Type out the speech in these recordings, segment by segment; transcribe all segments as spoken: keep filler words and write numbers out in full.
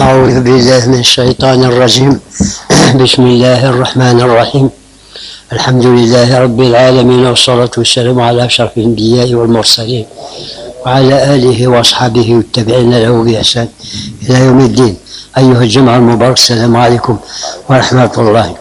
أعوذ بالله من الشيطان الرجيم. بسم الله الرحمن الرحيم. الحمد لله رب العالمين، والصلاة والسلام على أشرف الأنبياء والمرسلين وعلى آله وأصحابه والتابعين له بإحسان إلى يوم الدين. أيها الجمع المبارك، السلام عليكم ورحمة الله.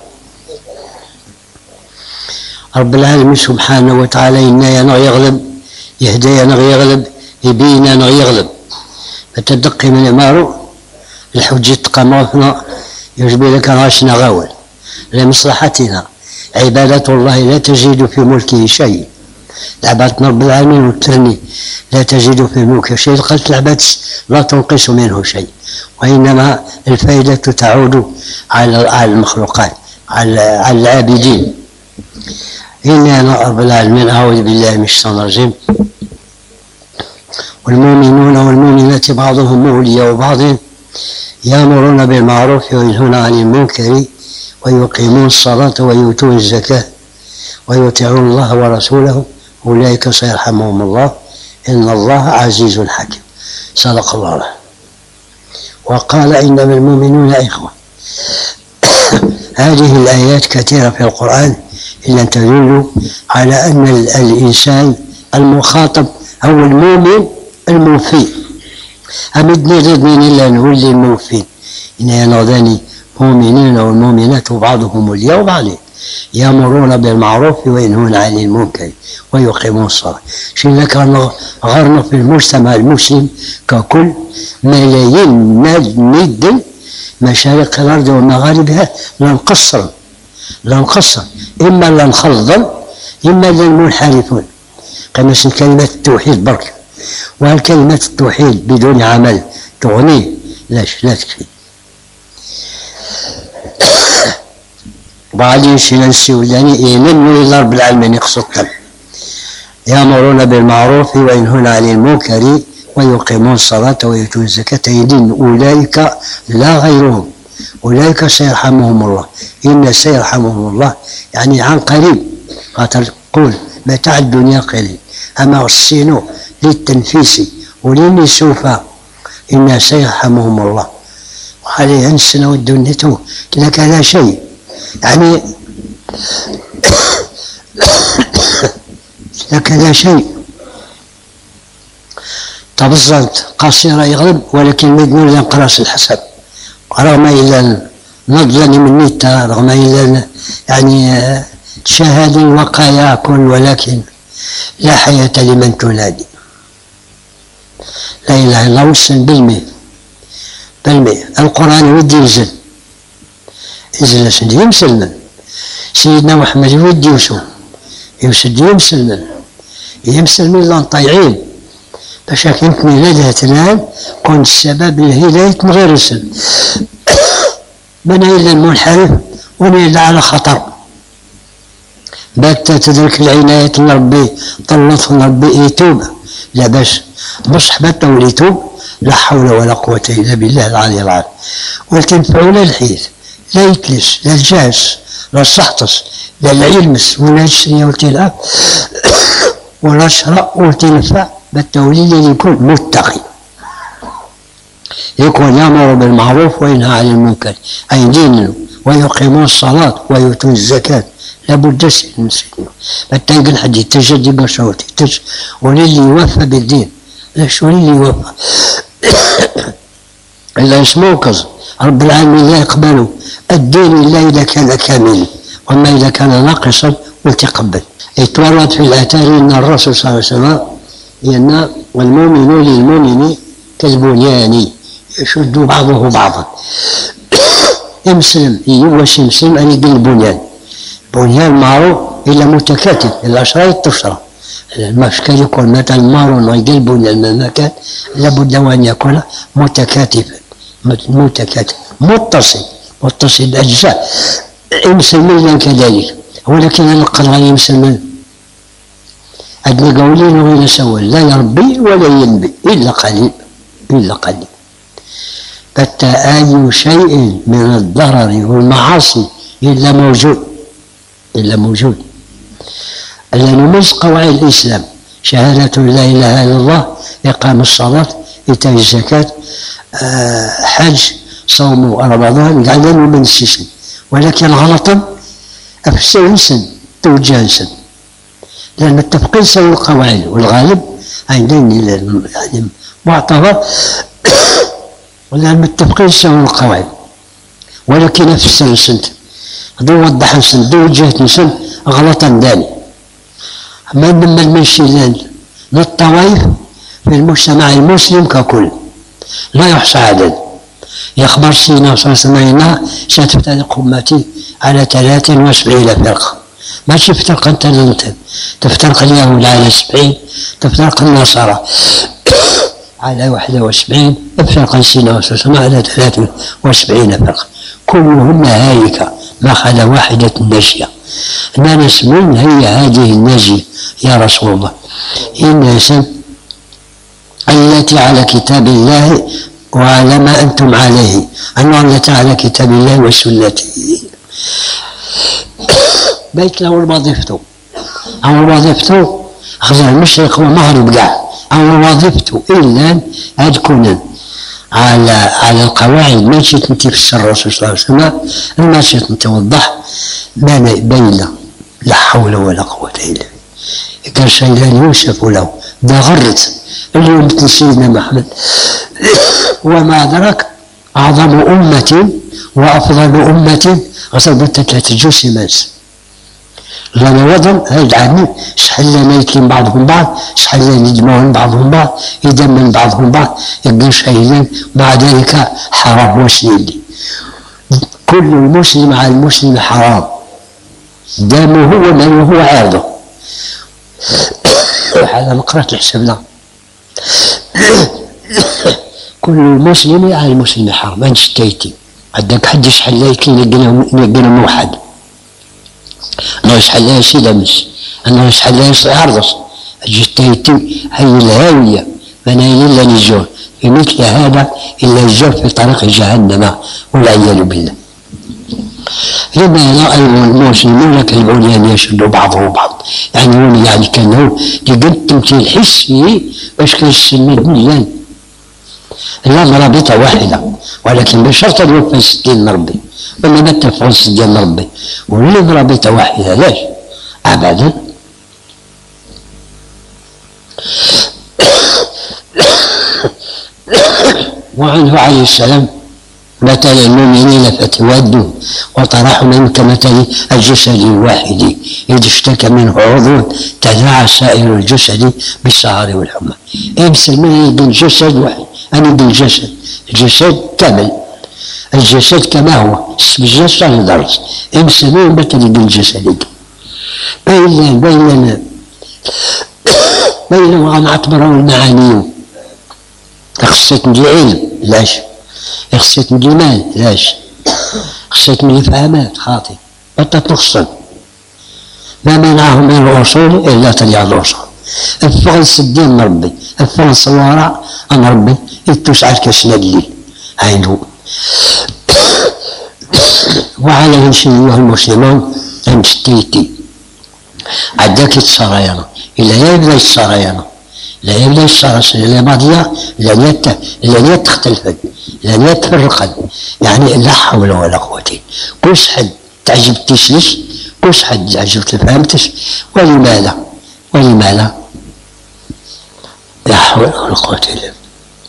رب العالمين سبحانه وتعالى إنا يغلب يهدي يغلب يبين يغلب فتدقي من إمارو الحجة قمرنا يجب لك راشنا غاول لمصلحتنا. عبادة الله لا تجد في ملكه شيء. لعبات رب العالمين والترني لا تجد في ملكه شيء، قلت لعبات لا تنقص منه شيء، وإنما الفائدة تعود على المخلوقات، على العابدين. إنا رب العالمين أعوذ بالله من الشيطان الرجيم. والمؤمنون والمؤمنات بعضهم أولياء بعض يأمرون بالمعروف وينهون عن المنكر ويقيمون الصلاة ويؤتون الزكاة ويطيعون الله ورسوله أولئك سيرحمهم الله إن الله عزيز حكيم. صدق الله. وقال إنما المؤمنون إخوة. هذه الآيات كثيرة في القرآن إلا أن تدل على أن الإنسان المخاطب هو المؤمن الموفي. أمدني ردني إلا نولي الموفين. إن ينظني مؤمنين والمؤمنات بعضهم أولياء بعض يأمرون بالمعروف وينهون عن المنكر ويقيمون الصلاة. شين كان غرنا في المجتمع المسلم ككل ملايين ند مشارق الأرض ومغاربها لنقصر لنقصر إما لنخلضن إما للمنحرفون. كما كلمة التوحيد برك، وهالكلمة التوحيد بدون عمل تغنيه لاش لا تكفي. وبعدين شننسي ولاني يمنوا إلى رب العالمين يقصدهم. يأمرون بالمعروف وينهون عن المنكر ويقيمون الصلاة ويؤتون الزكاة يدين أولئك لا غيرهم أولئك سيرحمهم الله. إن سيرحمهم الله يعني عن قريب، قول متاع الدنيا قليل، أما الصين للتنفيس ولين سوف إن سيرحمهم الله. وعليه أنسنا والدنيا لك لا شيء يعني لك لا شيء. تبصرت قصيرة يغلب، ولكن مدنون ينقرص الحسب رغم إلى نضلني من نيتا، رغم إلى يعني تشاهد الوقايا كل، ولكن لا حياة لمن تنادي. لا إله إلا الله وسن بالمئة بالمئة. القرآن ودي ينزل ينزل سندي يمسلمن. سيدنا محمد ودي يوسف يوسف يمسلمن يمسلمن لان طيعين باش كنت ميلادها الآن كنت السبب للهداية من غير اسم. من إلا المنحرف وإلا على خطر. بات تدرك العناية من ربي طلت من ربي يتوب لا باس بصح بات وليتوب لا حول ولا قوة إلا بالله العلي العظيم. وتنفعوا لا الحيث لا يتلس لا الجاس لا السحطس لا العلمس ولا الشرية والتلعب ولا الشراء والتنفع. بالتولي اللي يكون متقي، يكون يأمر بالمعروف وينهى عن المنكر، أي دين، ويقيمون الصلاة ويؤتون الزكاة. لابد المسلمين بالتنقل الحديث تجدي بشروطي تج وللي يوفى بالدين. ليش وللي يوفى؟ إلا اسموكز رب العالمين لا يقبل الدين إلا إذا كان كاملا، وما إذا كان ناقصا وتقبل. يتورط في الآثار أن الرسول صلى الله عليه وسلم لأن والمؤمن للمؤمن كالبنيان يشد بعضه بعضا. يمسلم يواش يمسلم أن يقل البنيان. بنيان معروف إلا متكاتف، الأشراط تشرى. المشكل يكون مثلا مارون ويقل بنيان من مكان لابد وأن يكون متكاتفا متكاتف متصل متصل الأجزاء. يمسلم كذلك، ولكن القرآن يمسلم أدنى قولين وغير سوال لا يربي ولا ينبي إلا قليل إلا قليل. حتى أي شيء من الضرر والمعاصي إلا موجود إلا موجود. لأنه من قواعد الإسلام شهادة لا إله إلا الله، إقام الصلاة، إيتاء الزكاة، حج، صوموا رمضان قاعدين من السجن، ولكن غلطا أفسر إنسان توجه إنسان، لأن متفقين سوى القواعد، والغالب عندنا يعني معتبر ولا متفقين سوى القواعد، ولكن أفسر إنسان دو وضح إنسان دو وجهة إنسان غلطا داني. ما نما المشي للطوائف في المجتمع المسلم ككل لا يحصى عدد. يخبر سيدنا صلى الله عليه وسلم ستفترق أمتي على ثلاث وسبعين فرقة، ماشي فرقة أنت أنت تفترق اليهود على سبعين، تفترق النصارى على واحدة وسبعين، افترق سيدنا صلى الله عليه وسلم على ثلاث وسبعين فرقة كلهن هالكة ما خلا واحدة ناجية. ما نسمون هي هذه الناجية يا رسول الله؟ الناس التي على كتاب الله وعلى ما أنتم عليه، أنه التي على كتاب الله وسنته. بيت له وظيفته، أو وظيفته خزر المشرق والمغرب كاع، أو وظيفته إلا أن تكون على على القواعد ماشي تفسر الرسول صلى الله عليه وسلم، ماشي توضح ما بين لا حول ولا قوة إلا بالله. قال شيء لا يوصف له، ده غرت اليوم مثل سيدنا محمد وما أدرك أعظم أمة وأفضل أمة غصبت ثلاثة جسيمات. لما وضم هيد عني شحال لنا يتلم بعضهم بعض، شحال لنا يجمعون بعضهم بعض، يدمن بعضهم بعض، يبقى شهيدين، مع ذلك حرام وسنين. كل المسلم على المسلم حرام، دمه وماله وعرضه. هذا مقرأة الحساب. كل المسلم على المسلم حرام. أنت شتيتي عندك حد شحال لا يكين يقنا موحد، أنا شحال لا يسيد أمس، أنا شحال لا يسيد عرضس، جتيتي هي الهاوية منايل إلا نجوه في مثل هذا إلا الجوه في طريق جهنم والعياذ بالله. لما رأى المسلمون كالبنيان يشد بعضهم بعض، يعني يعني كانوا لقد تمثيل حسي باش كيسمي الميزان لا مرابطة واحدة، ولكن بشرط أن يوفى ستين ربي ولا ما تفعل ستين ربي ولا مرابطة واحدة. ليش؟ أبدا. وعنه عليه السلام مثل المؤمنين فتودوا وطرحوا منه كمثل الجسد الواحد إذا اشتكى منه عضو تداعى سائر الجسد بالسهر والحمى. امثل من بالجسد واحد، أنا بالجسد، الجسد كامل، الجسد كما هو، اسم الجسد درس، امثل من مثل بالجسد. بين بين بين ونعتبره المعاني. خصيت من العلم لاش، خصيت من المال لاش، خصيت من الفهمات خاطئ بطل تقصد. ما منعهم من الوصول إلا طريق الوصول. الفغنس الدين ربي، الفغنس الوراء أن ربي يتوسع كسنا الليل عينه. وعلى أيها المسلمون أن تشتيتي عداك السرايا إلا يبدأ السرايا، لا يبدأ السرايا لا ماضية لا نيت لا نيت تختلفت لا نيت تفرقت، يعني لا حول ولا قوة. كلش حد تعجبتيش ليش، كلش حد عجبت فهمتش، ولماذا ولماذا لا حول ولا قوة إلا بالله.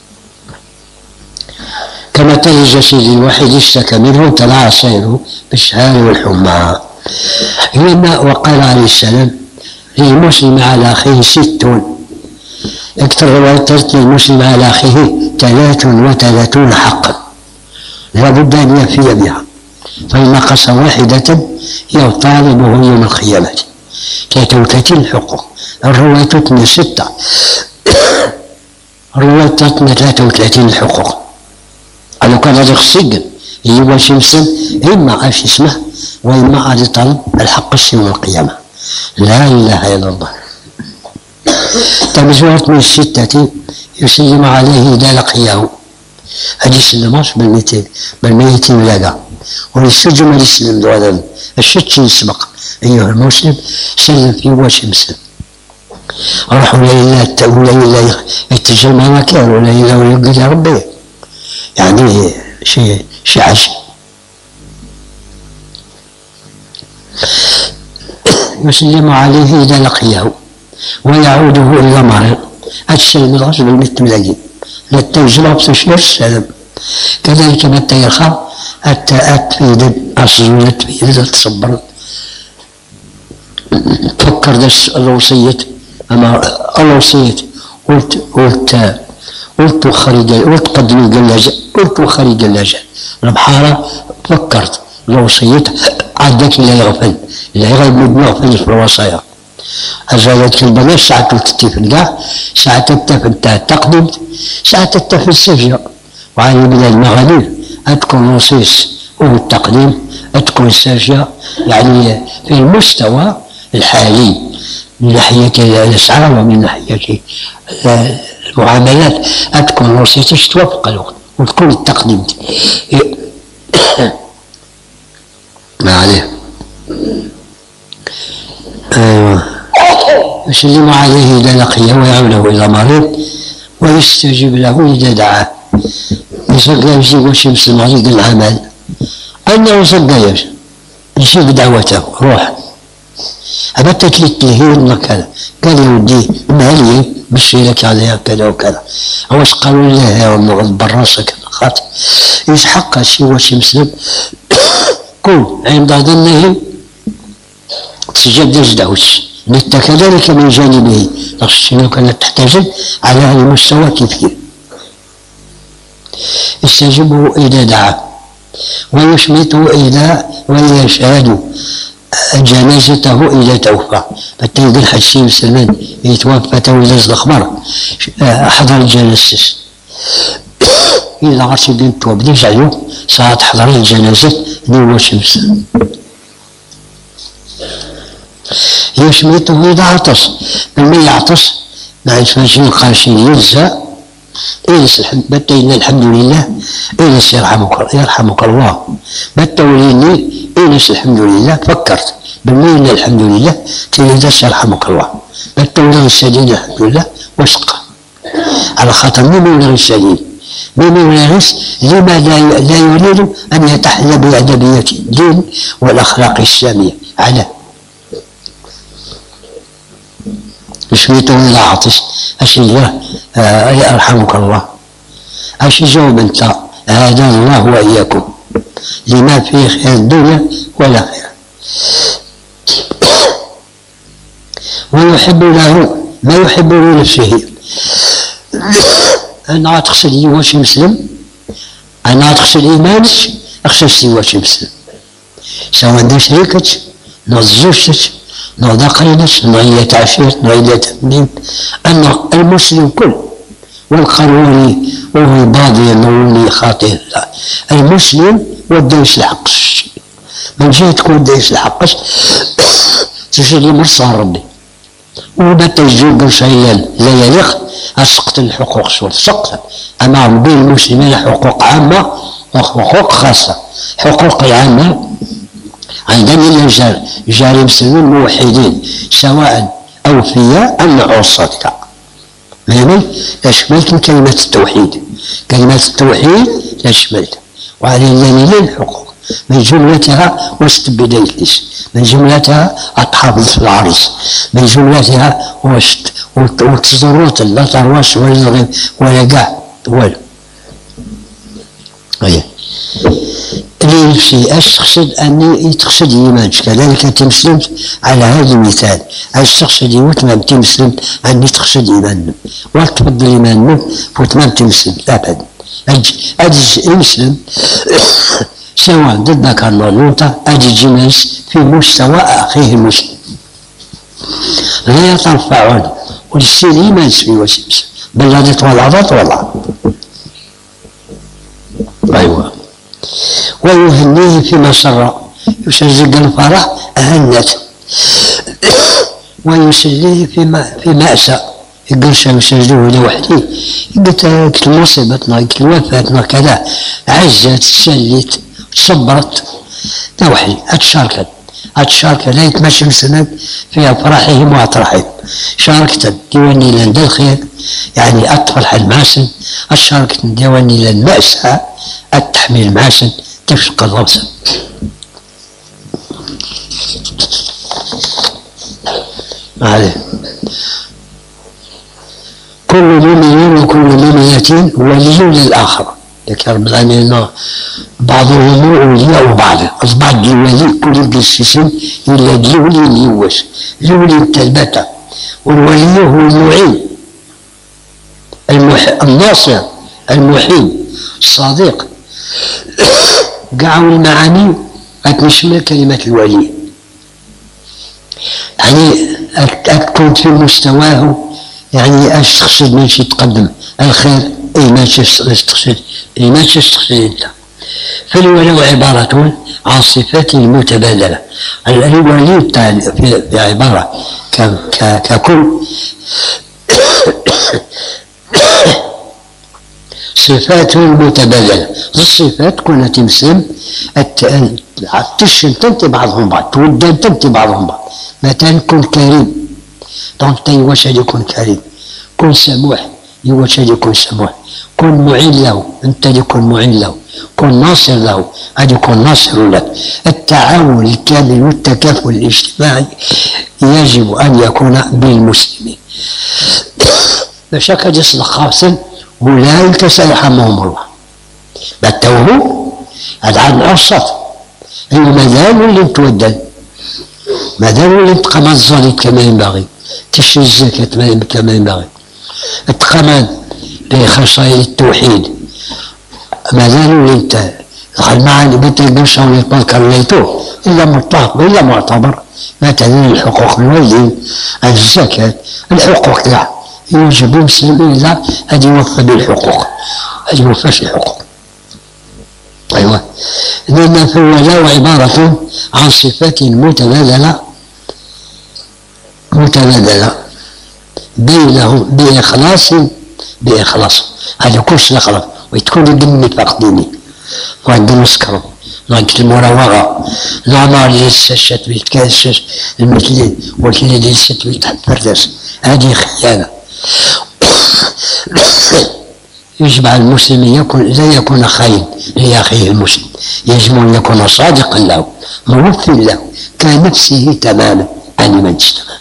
كما الجسد الواحد اشتكى منه تلاعى سيره بالسهال والحمى. لما وقال عليه السلام للمسلم على أخيه ست، اكثر روايات للمسلم على أخيه ثلاث وثلاثون حقا لابد أن يفي بها، فإن نقص واحدة يطالبه يوم القيامة. ثلاثة وثلاثين حقوق، الروايات ستة، الروايات ثلاثة وثلاثين الحقوق. أنا كان هذا السجن هو شمسا إما أش اسمه وإما أن يطلب الحق يوم القيامة. لا إله إلا الله. تمزوات من الستة يسلم عليه إذا لقياه، هذه يسلموش بالميتين بالميتين لاقى، والسجن ما يسلم دولا الشت يسبق. أيها المسلم سلم في وشمسا، روحوا ليلة ولا إلا يتجمع مكان ولا إلا ويقول يا ربي، يعني شي شي عجب. يسلم عليه إذا لقيه ويعوده إلى مريض. السلم الغصب المتملاقي لا تنجلب تشير السلام. كذلك متى يخاف حتى أتفيد أصزون تفيد تصبر تفكر داس الوصية أما الوصية قلت قلت قلت خرج قلت قدمي جلاجة قلت خرج جلاجة البحارة فكرت الوصية عدك لا يغفل لا يغلب من يغفل في الوصايا. أزالت البنات ساعة تتفن كاع ساعة تتفن تاع التقديم ساعة تتفن السجن. وعلي من المغاليب أتكون نصيص والتقديم أتكون سجن يعني في المستوى الحالي من ناحية الأسعار ومن ناحية المعاملات أتكون نصيص توافق الوقت وتكون التقديم ما عليه. أيوه يسلم عليه إذا لقيه ويعونه إلى مريض ويستجيب له إذا دعاه. يصدق يمشي وش يمشي المريض العمل أنه يصدق يمشي يجيب دعوته روح أبى تتلت لهين كذا قال يا ودي مالي بشي لك عليها كذا وكذا واش قالوا له ونغض براسك خاطر يسحق شي واش يمسلم كون عند ظنه تسجد دعوش نتا كذلك من جانبه شنو كانت تحتاج على هذا المستوى كيف يستجيبه إذا دعا ويشمته إذا ويشهد جنازته إذا توفى. حتى يقول حسين سلمان يتوفى تولز الأخبار حضر الجنازة إذا عرفت بنت وبديش عليه ساعة حضر الجنازة نور شمس. يشمته إذا عطس لما يعطس ما يسمعش القاشي يلزى إيلس الحمد بتينا الحمد لله إيلس يرحمك يرحمك الله بتوليني إيلس الحمد لله فكرت بالمين الحمد لله تيلس يرحمك الله بتولي السديد الحمد لله وشقة على خاطر مين يولي السديد مين يولي لما لا يريد أن يتحلى بأدبية الدين والأخلاق السامية على يشميته إذا عطس أشي الله آه يرحمك الله أشي جاوب أنت هذا الله وإياكم لما فيه خير الدنيا والآخرة. ويحب له ما يحب لنفسه. أنا تقصد واش مسلم أنا تقصد إيمانك أخشى واش مسلم سواء دي شريكك نوض زوجتك نوض قرينك نوعية عشيرة نوعية تمنين أن المسلم كل والقانوني وهو باضي نولي خاطئ المسلم ودايس الحق من جهة تكون دايس الحق تشد المرصى ربي وما تجيب شيئا لا يليق أسقط الحقوق شوف سقط أما بين المسلمين حقوق عامة وحقوق خاصة. حقوق العامة عندنا جار جاري مسلمين موحدين سواء أوفياء أم عصاة فهمت؟ أشملت كلمة التوحيد كلمة التوحيد أشملت وعلى الذين الحقوق من جملتها وسط بدايتش من جملتها أتحافظ في العريس من جملتها وسط والتزروت لا ترواش ولا ولا كاع والو. أيه اللي نفسي أش تقصد أني تقصد إيمانك كذلك تمسلمت على هذا المثال أش تقصد وتمام تمسلمت أني تقصد إيمانك وتفضل إيمانك وتمام تمسلمت أبدا أجي يمسلم سواء ضدك النقطة أجي جنس في مستوى أخيه المسلم لا يترفع عنه والسير إيمان في وسيمس بل لا تولعت ولا أيوة. ويهنيه فيما سر يسجد الفرح أهنت ويسليه فيما في مأسى يقولش يسجدوه لوحدي قلت مصيبتنا قلت وفاتنا كذا عزت تسلت تصبرت لوحدي أتشاركت هاد الشاركة لا يتمشى مسند في أفراحهم وأطراحهم. شاركة ديواني لنا الخير يعني أطفال المعسن، الشاركة ديواني لنا المأساة التحميل المعسن تفشق الغوصة. عليه كل مؤمن وكل مؤمنة ولي للآخر. ذكر رب العالمين بعضهم أولياء بعض، أصبح الولي كل قسيسين إلا الولي اليوس الولي التلبتة، والولي هو المعين المح... الناصر المحيي الصديق. قاعوا المعاني أتنشمل كلمة الولي، يعني أكون في مستواه، يعني أش تقصد من شي تقدم الخير أي ما تقصد أي ما تقصد أنت. فالولي عبارة عن صفات متبادلة. الولي في عبارة ككل صفات متبادلة. الصفات كنا تمسلم تشم تنتي بعضهم بعض، تودان تنتي بعضهم بعض. مثلا كن كريم، دونك يواش يكون كريم. كن سموح، يواش يكون سموح. كن معين له، انت يكون معين له. كن ناصر له، هذا يكون ناصر لك. التعاون الكامل والتكافل الاجتماعي يجب ان يكون بالمسلمين. فشك يصدق خاصا أولئك سيرحمهم الله. بتوهو هذا عن أوسط المدام اللي تودن، مدام اللي تقام الظالم كما ينبغي، تشري الزكاة كما ينبغي، تقام بخصائص التوحيد، مدام اللي انت دخل معاني بتلقوش او يتذكر ليتوه الا مطلق والا معتبر. مثلا الحقوق الوالدين، الزكاة، الحقوق كاع يوجب المسلم إلا أن يوفى بالحقوق، أن يوفى الحقوق. أيوة، لأن فالولاء عبارة عن صفات متبادلة متبادلة بينهم بإخلاص بإخلاص. هذا كلش الإخلاص وتكون بالنفاق ديني وعند المسكر وعند المراوغة. العمار اللي يستشهد بالكاسس المثلين والذي يستشهد بالفردس، هذه خيانة. يجب على المسلم يكون لا يكون خاين لأخيه المسلم، يجب أن يكون صادقا له موفي له كنفسه تماما عن من تماما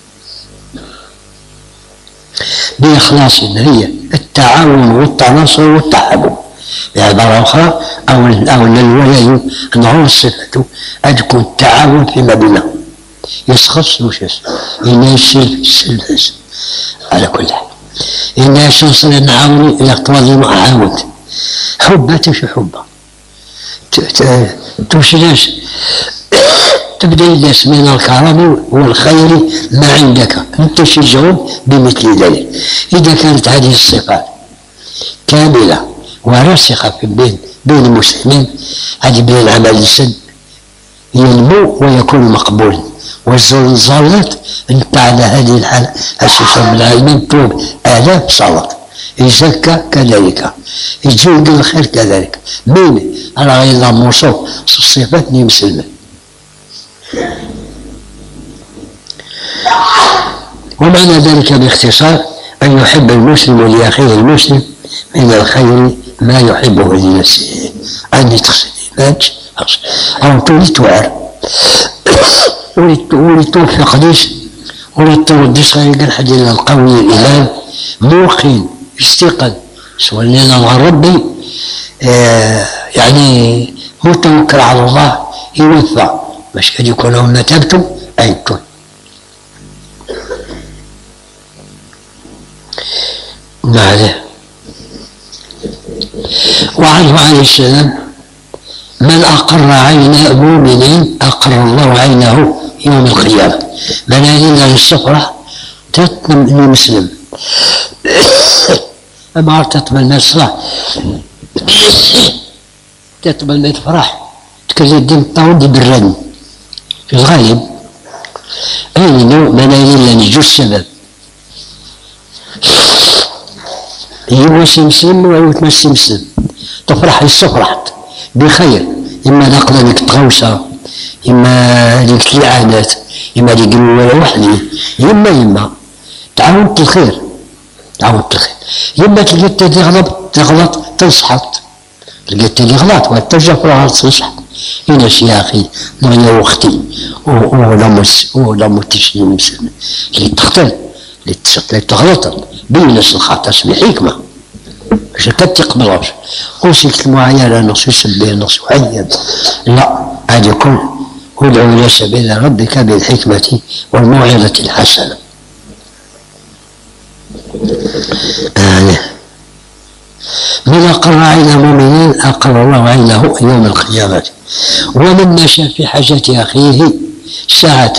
بإخلاص. هي التعاون والتناصر والتحابب. بعبارة أخرى أو أو الولاء نعود صفته أن تكون التعاون فيما بينهم، يسخص وش إن يشيل السلفس على كل حال. إن شخصنا نعاوني إلى اقتضاء معاونت حبة تمشي حبة توشلاش تبدأ الناس من الكرم والخير ما عندك أنت تشجعهم بمثل ذلك. إذا كانت هذه الصفات كاملة وراسخة في بين بين المسلمين، هذه بين العمل السد ينمو ويكون مقبول. والزلزالات انت على هذه الحالة الشيخ رب العالمين توب آلاف صلاة يزكى كذلك، يجيب الخير كذلك. مين على غير الله موصوف صفات مسلمة. ومعنى ذلك باختصار أن يحب المسلم لأخيه المسلم من الخير ما يحبه لنفسه. أن تقصد ماج أو تولي توعر ولي توفق ليش ولي توديش غير الحديث القوي الإيمان موقن استيقن سولنا مع ربي آه يعني متوكل على الله يوفى باش كان يكون لهم تبتم أنتم. نعم. وعنه عليه السلام من أقر عين مؤمن أقر الله عينه يوم القيامة. من هذه الصفرة تتمم المسلم أما تتمم المسرح تتمم الفرح تكلم دين الطاون دي بالرن في الغالب أين من هذه نجو السبب هو سمسم ويوت سمسم تفرح الصفرة بخير، إما نقل لك تغوصة إما هذيك اللعانات، إما اللي يقولوا ولا وحدي، يما يما تعاونت الخير، تعاونت الخير، يما تلقيت اللي غلط تغلط تنصحت، لقيت اللي غلط وترجع في الغلط تنصح. إناش يا أخي يا أختي ولا مس ولا متشي مسلم اللي تقتل اللي تغلط بينس الخطأ اسمي حكمة باش كتقبلوش وسيك المعايرة نص يسبي نص يعين، لا هذا يكون ادعو إلى سبيل ربك بالحكمة والموعظة الحسنة. آه. من أقر عين مؤمنين أقر الله عينه يوم القيامة. ومن مشى في حاجة أخيه ساعة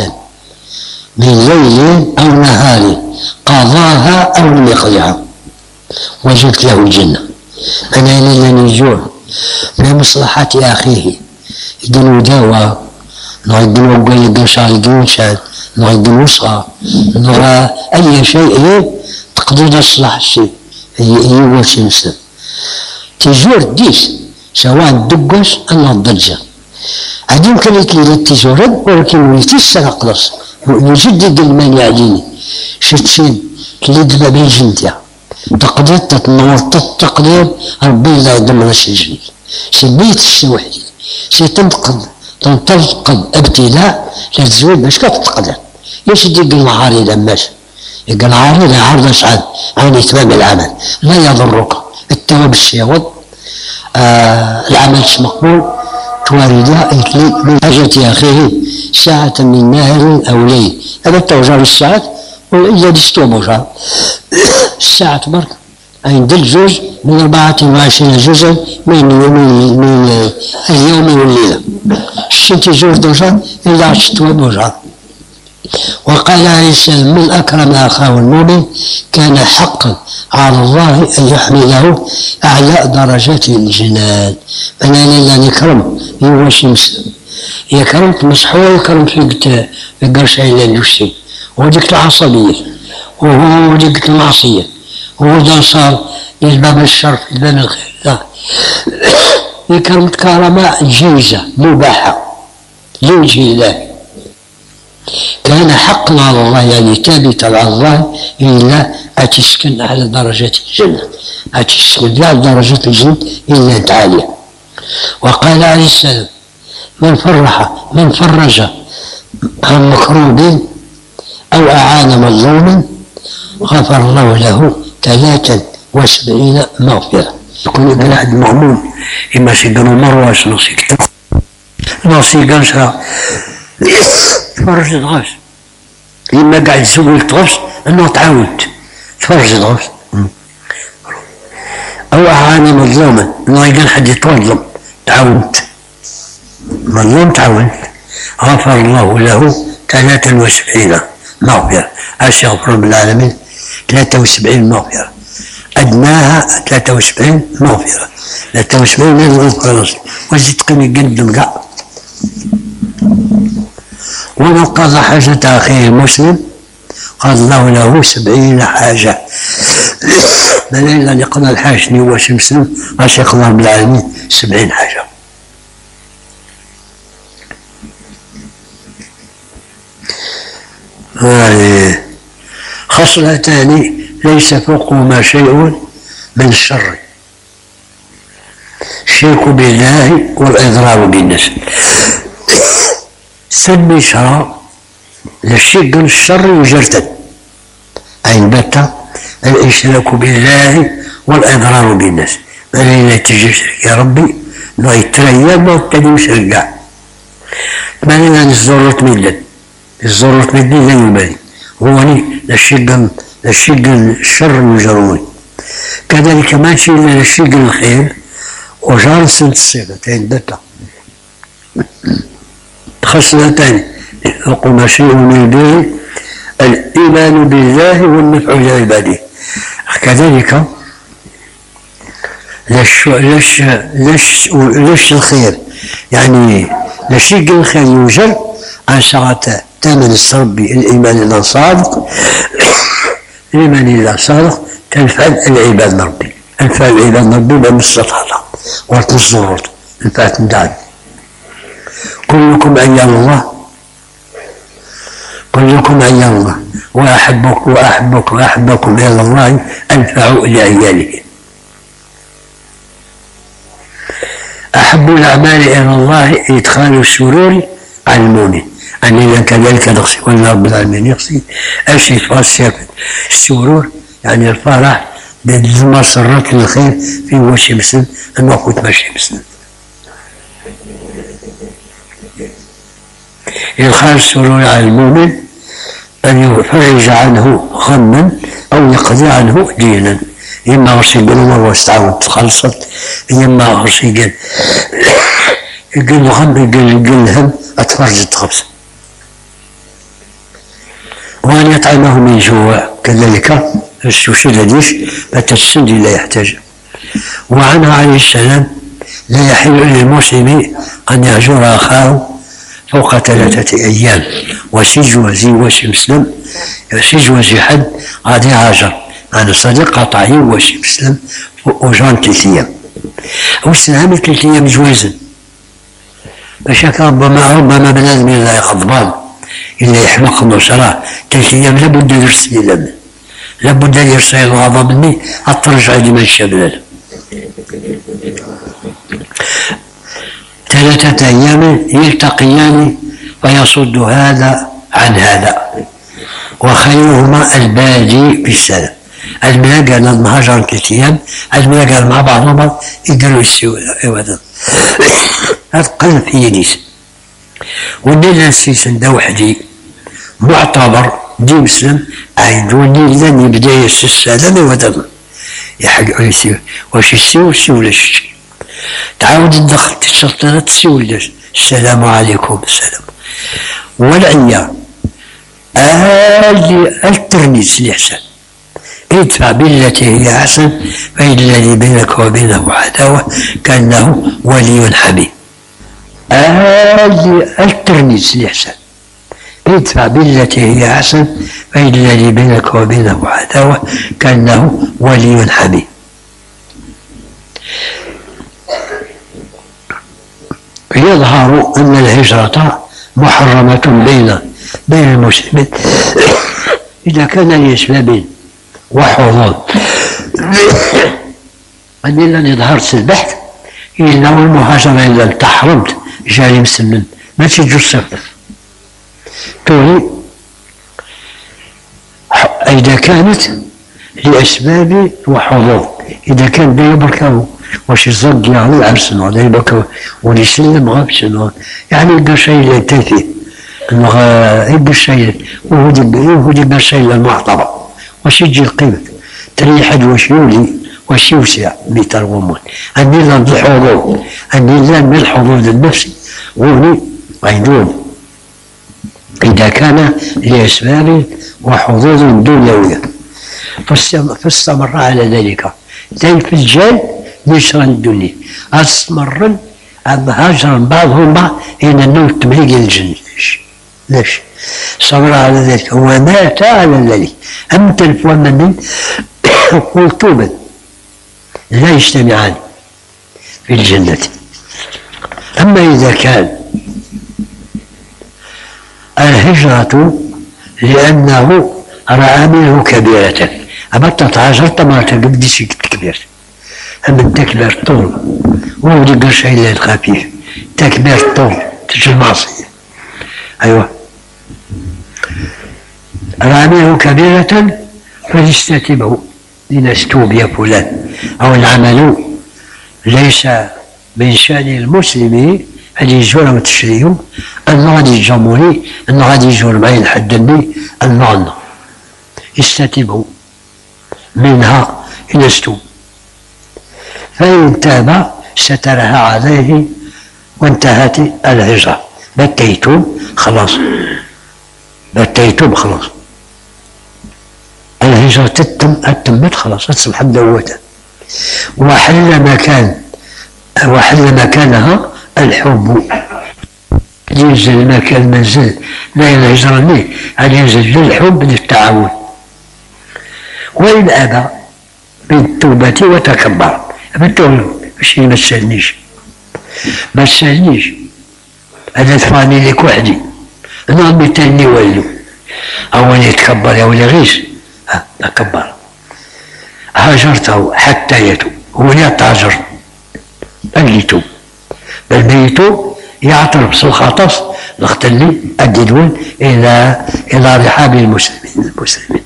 من ليل أو نهار قضاها أو لم يقضها وجدت له الجنة. أنا إلا نجوع في مصلحة أخيه يديروا دواء نعدلوا قوي قشار قنشان نعدلوا وصغى نرى أي شيء تقدر تصلح الشيء يقول شي مسلم تجور ديس سواء دقش أو الضجة عاد يمكن يتلي التجورد ولكن يتسر أقلص يجدد المانع ديني شتشين تلي دبا بالجنتيا تقدر تتنور تقدر ربي لا يدمر شي جديد سبيت الشي وحدي سي تنتقد تنتقد ابتلاء للزوج باش كتقدر ياش يدير المعاري لماش يقال عارض عرض سعد عن إتمام العمل لا يضرك التواب الشيوط آه العمل مقبول تواردا من حاجة أخيه ساعة من نهر أو ليل هذا التوجع الساعات وإلا دستو موجع الساعة برك عند الجزء من أربعة وعشرين جزءا من يوم من اليوم والليلة الشتي جوج دوجا إلا عشت موجع. وقال عليه السلام من أكرم أخاه المؤمن كان حقا على الله أن يحمله أعلى درجات الجنان. أنا إلا نكرم يواش مسلم يكرمت مسحور يكرم في قرش إلى الوشي وديك العصبية وهو وديك المعصية وهو صار للباب الشر لباب الخير لا يكرمت كرامة جيزة مباحة لوجه الله كان حقا على الله يعني ثابتا على الله إلا أتسكن على درجة الجنة أتسكن على درجة الجنة إلا أنت عالية. وقال عليه السلام من فرح من فرج عن مكروب أو أعان مظلوما غفر الله له ثلاثا وسبعين مغفرة. يكون يقول واحد مغموم إما سيقنوا مرواش نصيك نصيك نشرا تفرج الغاز لما قاعد تسوي الغاز انه تعاونت تفرج الغاز او اعاني مظلوما انه يقال حد يتظلم تعاونت مظلوم تعاونت غفر الله له ثلاثة وسبعين مغفرة. اش يغفر رب العالمين ثلاثة وسبعين مغفرة ادناها ثلاثة وسبعين مغفرة ثلاثة وسبعين من الغفر وزيد تقيم يقدم كاع. ومن قضى حاجة أخيه المسلم قضى الله له سبعين حاجة. بل إلا أن يقضى الحاجة نواش مسلم غاش يقضى رب العالمين سبعين حاجة. آه. خصلتان ليس فوقهما شيء من الشر الشرك بالله والإضرار بالناس. سمي شرع للشرك الشر يجرتد أي بتا الإشراك بالله والإضرار بالناس. ما لا تجي يا ربي لا يتريا ما تدي مشرقع ما لا الزرط ميلاد الزرط ميلاد لا يبالي هو للشرك للشرك الشر يجرون. كذلك ما شيء إلا للشرك الخير وجار سنت الصيغة تين بتا خصلتان يقوم شيء من به الإيمان بالله والنفع لعباده. كذلك لش لش لش لش الخير يعني لشيء الخير يوجد عن ساعة ثمن الصربي الإيمان إلى صادق الإيمان إلى صادق تنفعل العباد ربي تنفع العباد ربي بمستطاعة وتنصرت الفات مدعم. كلكم عيال الله، كلكم عيال الله، وأحبك وأحبك وأحبكم إلى الله أنفعوا لعياله. أحب الأعمال إلى الله إدخال السرور على المؤمن، أننا كذلك نقصي وأن رب العالمين يقصي أشي تفسر السرور يعني الفرح بالمسرات الخير في وجه مسلم أنه قلت ماشي مسلم. إدخال السرور على المؤمن أن يفرج عنه غما أو يقضي عنه دينا، إما غرسي يقولوا مرة واستعاود تخلصت، إما غرسي يقول يقول غم يقول الهم أتفرجت خبز، وأن يطعمه من جوع كذلك السوشي لديش فتسندي لا يحتاج. وعنه عليه السلام لا يحل للمسلم أن يهجر أخاه فوق ثلاثة أيام، وسجوزي وشي مسلم سجوزي حد غادي هاجر أنا صديق قطعي وشي مسلم وجان ثلاث أيام والسلام ثلاث أيام جوازا، باش هكا ربما ربما بنادم إلا غضبان إلا يحمق نصرة ثلاث أيام لابد يرسل لنا، لابد يرسل الغضب مني أترجع لمن شبنا. ثلاثة أيام يلتقيان فيصد هذا عن هذا، وخيرهما البادي بالسلام. الملاقى المهاجر ثلاث أيام، الملاقى مع بعضهم يقدروا يسووا هذا هذا قلب في يديس. والليلة السيسن دا وحدي معتبر دي مسلم عيدوني لن يبدا السلام وهذا يحق يسوي واش يسوي يسوي لاش تعاود تدخل تشطر تسوي لاش السلام عليكم السلام والعيا آل الترنيس الإحسان ادفع بالتي هي أحسن فإن الذي بينك وبينه عداوة كأنه ولي حميم. آل الترنيس الإحسان ادفع بالتي هي أحسن فإن الذي بينك وبينه عداوة كأنه ولي حميم. يظهر أن الهجرة محرمة بين بين المسلمين إذا كان لأسباب وحظوظ. أن لن يظهر البحث إلا المهاجرة إذا تحرمت جاري مسلم ما تجي الصفر تولي إذا كانت لأسباب وحظوظ. إذا كان دا يبركاو واش يزق يعني العرس ولا يبركاو ولا يسلم غاب شنو يعني يبقى شيء لا يتفي يبقى شيء وهو يبقى يبقى شيء المعتبر واش يجي القيمة تري حد واش يولي واش يوسع متر ومون النظام الحظوظ النظام من الحظوظ النفسي وهني عندهم إذا كان لأسباب وحظوظ دنيوية فاستمر على ذلك زي في الجال نشرا الدنيا استمر هاجرا بعضهم بعض إلى أنه تمليق الجنة. ليش؟ صبر على ذلك ومات على ذلك. أم تلفوا مني قلتوبا لا يجتمعان في الجنة. أما إذا كان الهجرة لأنه رأى منه كبيرة أما تتعاجرت ما تقدس كبير أما التكبير طول وهو دي شيء اللي الخفيف تكبير طول تجي المعصية. أيوة رأى منه كبيرة فليستتبه لنستوب يا فلان أو العمل ليس من شأن المسلم هذه الجورة وتشريهم أنه غادي يجموني أنه غادي يجور معي لحدني أنه يستتبه منها ينستو فإن تاب سترها عليه وانتهت الهجرة. بتيتم خلاص بتيتم خلاص الهجرة تتم أتمت خلاص تصبح مدوتة وحل مكان وحل مكانها الحب ينزل مكان منزل لا الهجرة ليه هل ينزل للحب للتعاون. وإن أبى بالتوبة وتكبر أبتقول شيء ما تسألنيش ما تسألنيش هذا تفاني لك وحدي أنا مثلني ولو أول يتكبر يا ولي غيش أكبر هاجرته حتى يتوب هو يتهاجر بل يتوب بل بيتوب يعترف بالخطأ نختلي الدين إلى إلى رحاب المسلمين المسلمين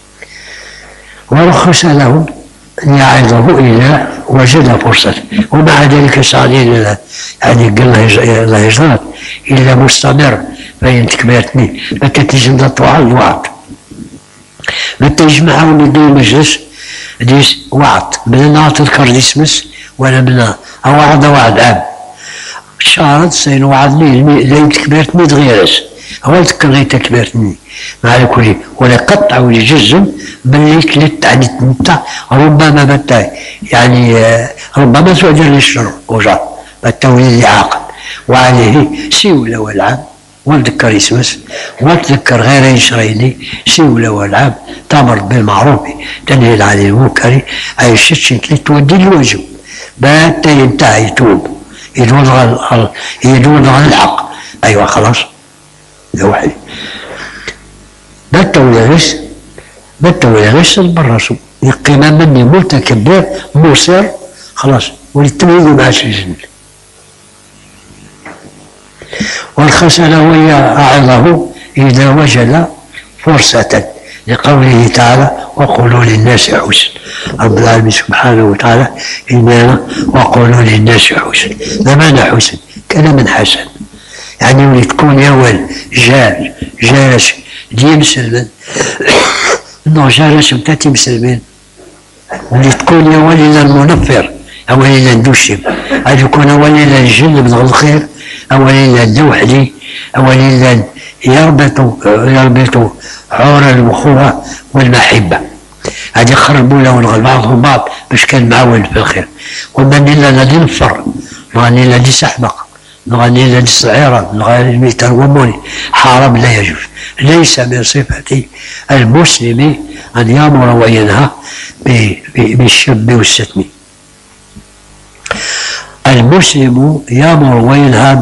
ورخص له أن يعظه إذا وجد فرصة ومع ذلك صالين يعني قال الهجرات إلا مستمر فإن تكبرتني متى تجي نطوع الوعد متى يجمعون يدي مجلس ديس وعد من لا تذكر ديسمس ولا من أو وعد وعد عام شارد سين وعدني لا تكبرتني تغيرس أول تكبرتني تكبرتني مع كل ولا قطع ولا جزم باللي تلت عن انت ربما متى يعني ربما تؤجر للشر وجع التوليد عاقل وعليه سيولة والعام وتذكر اسمس وتذكر غير يشريني سيولة والعام تأمر بالمعروف تنهي عن المنكر أي شيء تودي الواجب بات ينتهي يتوب يدون يدون عن الحق أيوة خلاص لوحدي بات ويغش بات ويغش البراسو يقيم مني متكبر مصر خلاص والتمييز مع السجن والخسل وهي أعظه إذا وجد فرصة لقوله تعالى وقولوا للناس حسن رب العالمين سبحانه وتعالى إننا وقولوا للناس حسن ما معنى حسن؟ كلام حسن يعني ولي تكون يا ول جار جالس دي مسلمين انه جالس متاتي مسلمين ولي تكون يا ولي المنفر أو إلى ندوشم أن يكون أول إلى الجن من الخير أو إلى الدوحلي أو إلى يربط يربط عور الأخوة والمحبة هذه يخربوا له بعضهم بعض باش كان معاون في الخير ومن إلا الذي نفر نغني الذي سحبق نغني الذي صعيرة نغني الميتر وموني حرام لا يجوز ليس من صفة المسلم أن يأمر وينهى بالشب والشتم المسلم يأمر وينهى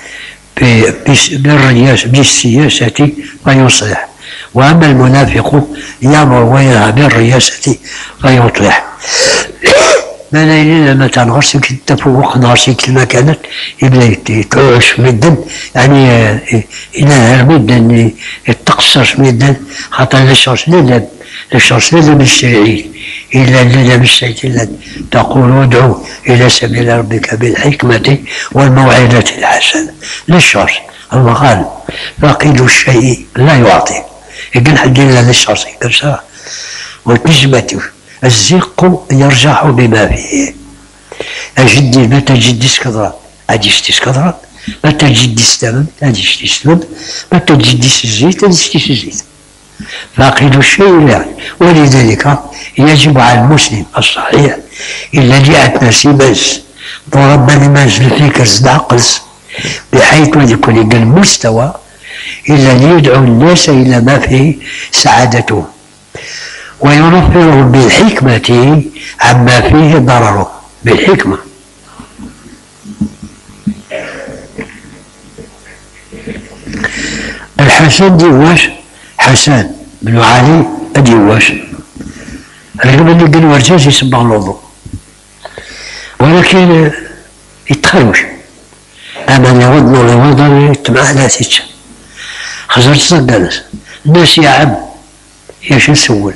بالرياسة بالسياسة فيصلح وأما المنافق يأمر وينهى بالرياسة فيطلح ما نايلين لما تنغرسك التفوق نغرسك المكانات يبدا يتعوش مدا يعني إلى مدا يتقصر مدا خاطر للشخص لا للشخص لا بالشرعي إلا لنا بالشيء تقول ادعو إلى سبيل ربك بالحكمة والموعظة الحسنة للشخص الله قال فاقد الشيء لا يعطي يقول حد إلا للشخص يقول وتجمته الزق يرجع بما فيه أجدي متى جدي سكضرات أديش تسكضرات متى جدي استمم أديش تستمم متى جدي الزيت أديش الزيت فاقد الشيء لا ولذلك يجب على المسلم الصحيح الذي أتناسي بس ضرب المنزل فيك العقلس بحيث يكون المستوى الذي يدعو الناس إلى ما فيه سعادته وينفرهم بالحكمة عما فيه ضرره بالحكمة الحسن دي واش حسن بن علي ادي واش رغم اللي قال ورجاج يسبغ الوضوء ولكن يتخرج اما يرد له الوضوء يتبع لا تيتش خزرت صدقناس الناس يا عم ياش نسول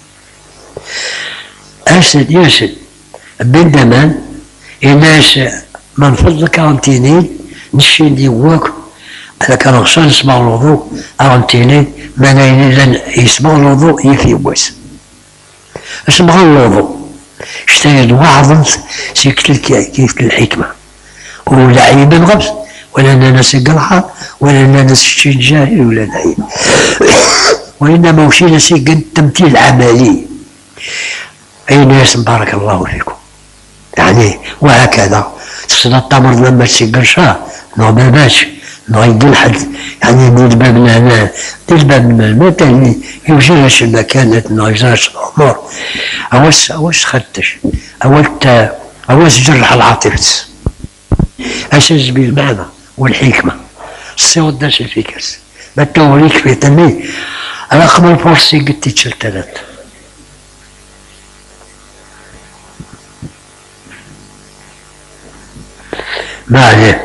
اسد ياسد بن دمان الناس من فضلك انتيني نشي دي واك انا كان غشان نسمع الوضوء انتيني ما ناين لن يسمع الوضوء يفي واس اسمع الوضوء اشتهد وعظا سيكتل كيف الحكمه ولا عيب الغبس ولا ناس قلعه ولا ناس شي جاهل ولا نعيب وانما وشينا سيقن التمثيل عملي اي ناس بارك الله فيكم يعني وهكذا تصل التمر لما تسيقن شاه نو ما باش نو يقول حد يعني ندير باب من هنا ندير باب من الماء تاني يوجدش المكانات نو يوجدش الامور اواش اواش خدتش اواش اواش جرح العاطفه اساس بالمعنى والحكمه الصوت داش الفيكس ما توريك في تنمي رقم الفرسي قلت تشل ثلاث ما عليه.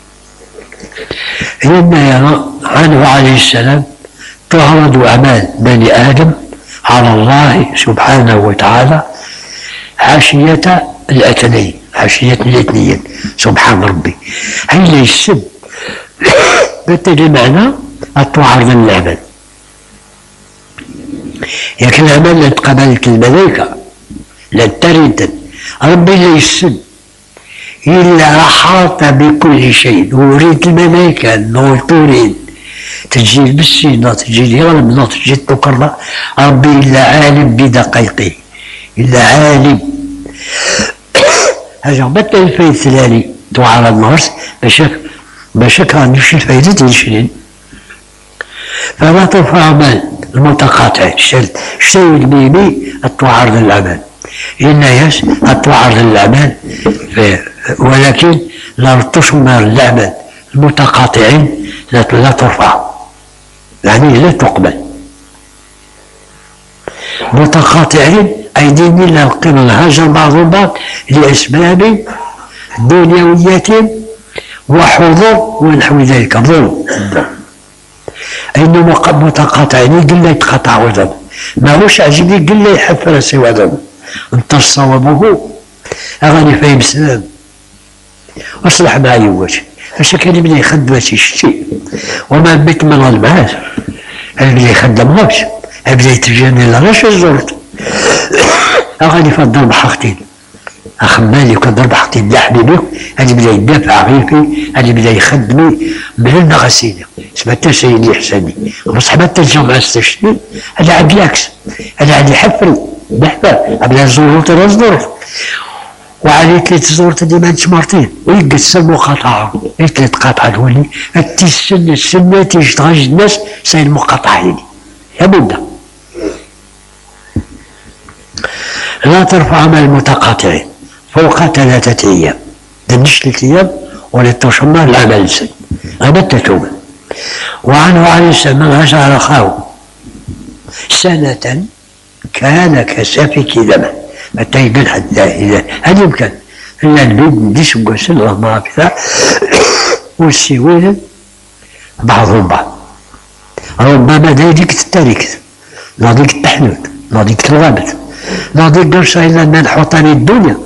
إن عنه عليه السلام تعرض أعمال بني آدم على الله سبحانه وتعالى عشية الاثنين، عشية الاثنين سبحان ربي. هي السب بالتالي معنى تعرض العمل، لكن العمل لا تقبلت الملائكة لا ترد ربي لا يسب إلا أحاط بكل شيء. وريد الملائكة أنه تريد تجي بالسينة تجي اليوم تجي تكرر ربي إلا عالم بدقيقه إلا عالم. هذا متى الفايد ثلالي تعالى الناس بشك بشك عندوش الفايدة تنشرين. فلا ترفع مال المتقاطع الشيء الميمي التعارض العمل إن يس التعارض العمل ولكن لا تشمر العمل المتقاطعين لا ترفع يعني لا تقبل. متقاطعين أيدين لا القيمة الهجر بعض البعض لأسباب دنيوية وحضور ونحو ذلك ظلم. أنه متقاطعين قل لا يتقاطع وذنب ما هوش عجبني قل لا يحفر سوى ذنب انت صوابه أغاني فاهم سلام أصلح معي وجه اش كان يبدا يخدم شي شيء وما بيت من المعاش اللي يخدم غاش يبدا يتجاني لاش زرت أغاني في الضرب حقتين أخمالي وكان ضرب حقتين لا حبيبي هذا بدا يدافع غيري هذا بدا يخدمي من غسيلة سمعت سيدي حسني وصحبت الجمعة استشني هذا عاد العكس هذا عاد يحفري بحبة قبل الزورة الظروف وعليه ثلاث زورت ديما مرتين ويقص المقاطعة ثلاث قاطعة تولي هاتي السنة السنة تيجي تغج الناس ساي المقاطعة لي يا بدا. لا ترفع مع المتقاطعين فوق ثلاثة أيام دنش ثلاثة أيام ولا تشمر العمل سن غبت توبة. وعنه عليه السلام هجر أخاه سنة كان كسفك دما متى يقول حتى إذا هل يمكن إلا البيت نديش وقسل الله كذا والسويل بعضهم بعض ربما دا يديك التاريخ لا ديك التحنوت لا ديك الغابت لا ديك قرصة إلا أن نحوطاني الدنيا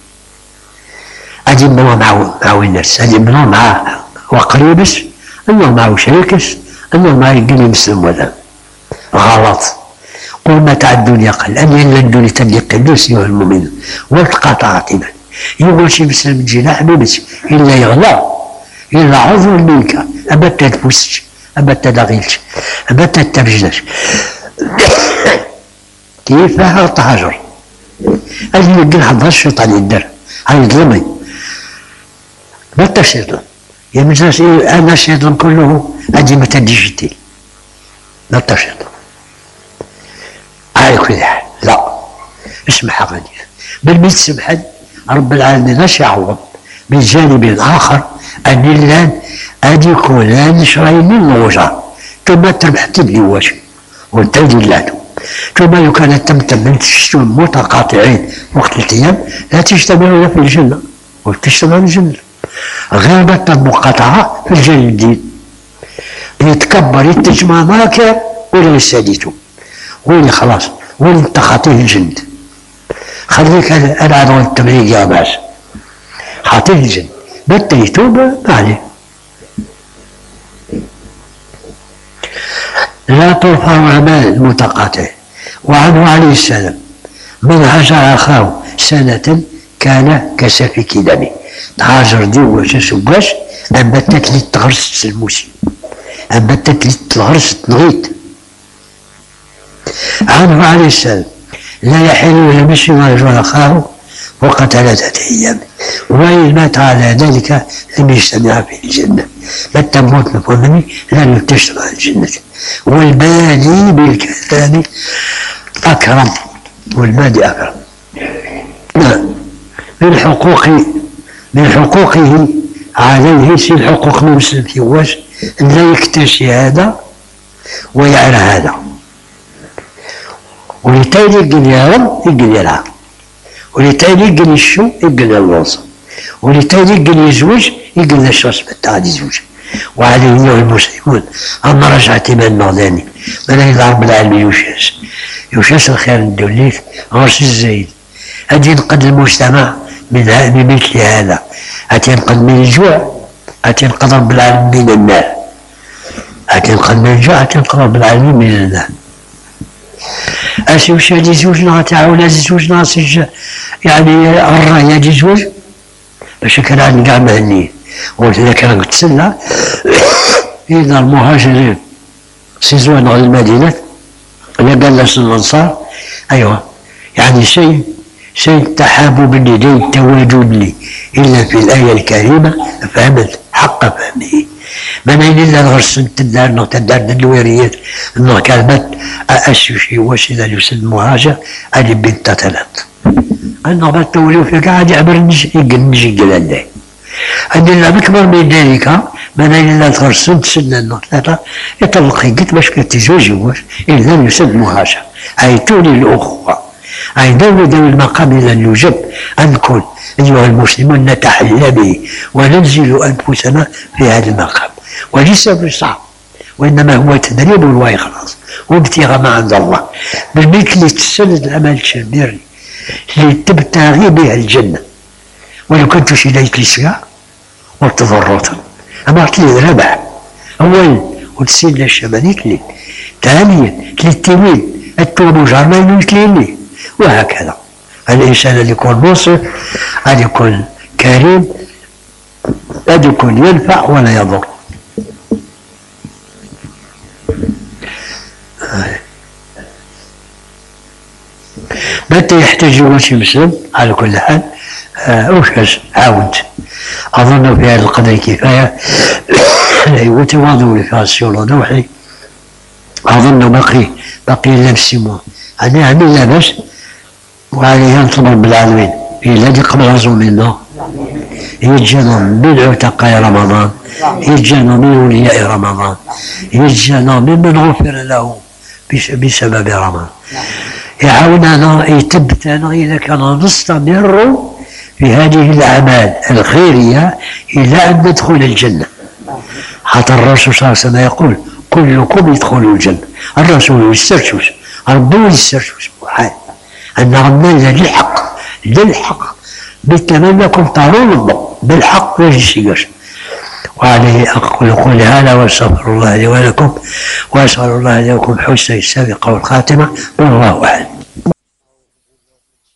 أجيب منه مع مع الناس أجيب منه مع وقريبس أنه معه شريكس أنه ما يقلي مسلم وذا غلط. قل متاع الدنيا قل أن إلا الدنيا تلي قدوس أيها المؤمن والتقاطع عتيبا يقول شي مسلم جينا حبيبتي إلا يغلى إلا عضو منك أبت تنفسش أبت تدغيلش أبت تترجلش كيف هرط حجر اللي يقول حضر الشيطان يدر هاي ظلمي متى الشيطان يا مجلس أنا الشيطان كله أجي متى ديجيتي متى الشيطان على كل حال لا اسمح غني بل بيتسمح رب العالمين اش يعوض من جانب آخر أن الآن أن يكون لا شرايين الوجع ثم تربح تبني وجه وتجي الله ثم لو كانت تمتم من تشتم متقاطعين وقت الأيام لا تجتمعون في الجنة وتجتمعون في الجنة غير بطل المقاطعة في الجنة الدين يتكبر يتجمع معك ولا يساديته وين خلاص وين انت خاطيه الجند خليك انا عنوان التمرين يا باس خاطيه الجند بدا يتوب ما عليه. لا ترفع اعمال المتقاطع. وعنه عليه السلام من هجر اخاه سنة كان كسفك دمه تهاجر دي واش باش انبتت لي تغرس الموسم انبتت لي تغرس تنغيت. عنه عليه السلام لا يحل لمسلم رجل أخاه فوق ثلاثة أيام وإن مات على ذلك لم يجتمع في الجنة. متى موت مفهومني لن تجتمع الجنة. والبادي بالكلام أكرم والبادي أكرم. نعم من حقوق من حقوقه عليه سي الحقوق المسلم في واش لا يكتشي هذا ويعرى هذا، ولتالي يقل يا رب يقل يلعب، ولتالي يقل الشو يقل الوصف، ولتالي يقل يزوج يقل الشخص بتاع يزوج. وعليه أيها المسلمون أما رجعت من المغداني من إلى رب العالمين يوشاس يوشاس الخير الدوليت غرس الزايد أدي ينقذ المجتمع من بمثل هذا، أتي ينقذ من الجوع، أتي ينقذ رب العالمين من النار، أتي ينقذ من الجوع، أتي ينقذ رب العالمين من النار. أسي وش هادي زوجنا تعاون هادي زوجنا يعني الراية هادي زوج باش كان عندي كاع مهنيين. قلت إذا كان قتسلنا إذا المهاجرين سيزوان على المدينة اللي قال لنا الأنصار أيوه يعني شيء شيء تحابب اليدين تواجد لي إلا في الآية الكريمة فهمت حق فهمه من أين إلا الغرسن تدار نو تدار الدويريات نو كلمات أشوشي واش إذا يوصل المهاجر أدي بنت ثلاث أنا بات توليو في قاعد يعبر نجي يقل نجي يقل الله أدي أكبر من ذلك من أين إلا الغرسن تسنى نو ثلاثة يطلق قلت باش كتزوج واش إلا يوصل المهاجر أي تولي الأخوة أي دولة دولة المقام إذا يوجب أن نكون أيها المسلمون نتحلى به وننزل أنفسنا في هذا المقام وليس بصعب وإنما هو تدريب وإخلاص وابتغاء ما عند الله بالمثل تسند الأمل الشميري لتبتغي بها الجنة ولو كنت شليت لسيا وتضررت أما تلي ربع أولا وتسيد الشماليك لي ثانيا تلتمين التوب جرمان يتليني وهكذا. الإنسان اللي يكون منصف أن يكون كريم أن يكون ينفع ولا يضر. متى يحتاج وجه مسلم على كل حال أوشاس عاود أظن في هذا القدر كفاية وتواضعوا لفاسيون نوحي أظن بقي بقي لنفسي أنا عمل لا بس وعليه نطلب رب العالمين إلا دي قبل رسول الله يجانا من عتقاء رمضان يجانا من أولياء رمضان يجانا ممن غفر له بسبب رمضان يعاوننا يتبتنا إذا كان نستمر في هذه الأعمال الخيرية إلى أن ندخل الجنة. حتى الرسول صلى الله عليه وسلم يقول كلكم يدخل الجنة. الرسول يسترشوش ربنا يسترشوش أن ربنا للحق للحق بتمنكم تعرض بالحق والجسير. وعليه أقول قولي هذا واستغفر الله لي ولكم وأسأل الله لكم حسن السابقة والخاتمة والله أعلم.